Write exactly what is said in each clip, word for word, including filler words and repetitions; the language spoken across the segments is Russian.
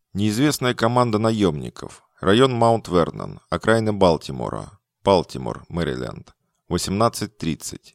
Неизвестная команда наемников. Район Маунт-Вернон, окраина Балтимора. Балтимор, Мэриленд. восемнадцать тридцать.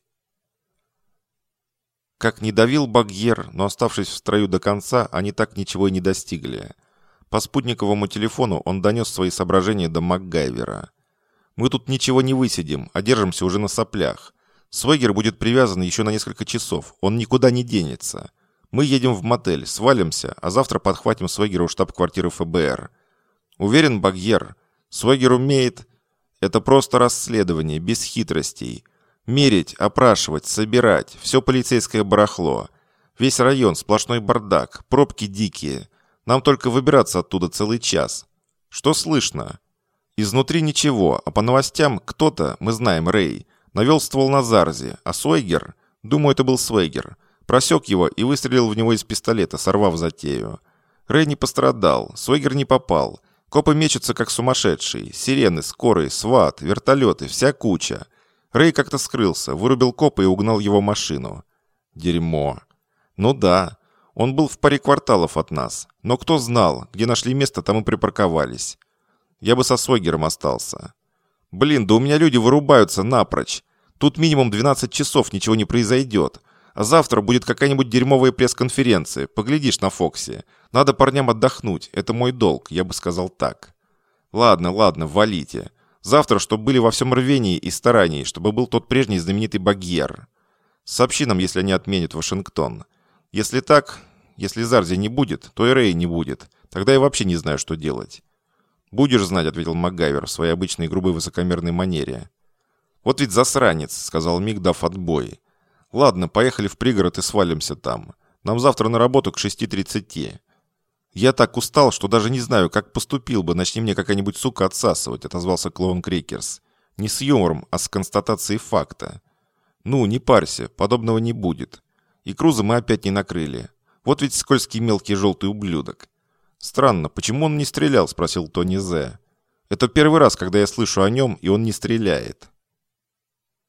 Как не давил Багьер, но оставшись в строю до конца, они так ничего и не достигли. По спутниковому телефону он донес свои соображения до МакГайвера. «Мы тут ничего не высидим, а держимся уже на соплях. Свегер будет привязан еще на несколько часов, он никуда не денется. Мы едем в мотель, свалимся, а завтра подхватим Свегера у штаб-квартиры эф бэ эр. Уверен, Багьер, Свегер умеет... Это просто расследование, без хитростей. Мерить, опрашивать, собирать, все полицейское барахло. Весь район, сплошной бардак, пробки дикие. Нам только выбираться оттуда целый час. Что слышно? Изнутри ничего, а по новостям кто-то, мы знаем, Рэй, навел ствол на Зарзи, а Свегер, думаю, это был Свегер, просек его и выстрелил в него из пистолета, сорвав затею. Рэй не пострадал, Свегер не попал. Копы мечутся, как сумасшедшие. Сирены, скорые, сват, вертолеты, вся куча. Рэй как-то скрылся, вырубил копа и угнал его машину. Дерьмо. Ну да, он был в паре кварталов от нас. Но кто знал, где нашли место, там и припарковались. Я бы со Свегером остался. Блин, да у меня люди вырубаются напрочь. Тут минимум двенадцать часов ничего не произойдет. А завтра будет какая-нибудь дерьмовая пресс-конференция. Поглядишь на Фоксе. Надо парням отдохнуть. Это мой долг, я бы сказал так. Ладно, ладно, валите. Завтра, чтобы были во всем рвении и старании, чтобы был тот прежний знаменитый Багьер. Сообщи нам, если они отменят Вашингтон. Если так, если Зарзи не будет, то и Рэй не будет. Тогда я вообще не знаю, что делать. «Будешь знать», — ответил МакГайвер в своей обычной грубой высокомерной манере. «Вот ведь засранец», — сказал Мик, дав отбой. «Ладно, поехали в пригород и свалимся там. Нам завтра на работу к шести тридцати. Я так устал, что даже не знаю, как поступил бы, начни мне какая-нибудь сука отсасывать», — отозвался клоун Крикерс. «Не с юмором, а с констатацией факта. Ну, не парься, подобного не будет. И Круза мы опять не накрыли. Вот ведь скользкий мелкий желтый ублюдок». «Странно, почему он не стрелял?» — спросил Тони Зе. «Это первый раз, когда я слышу о нем, и он не стреляет».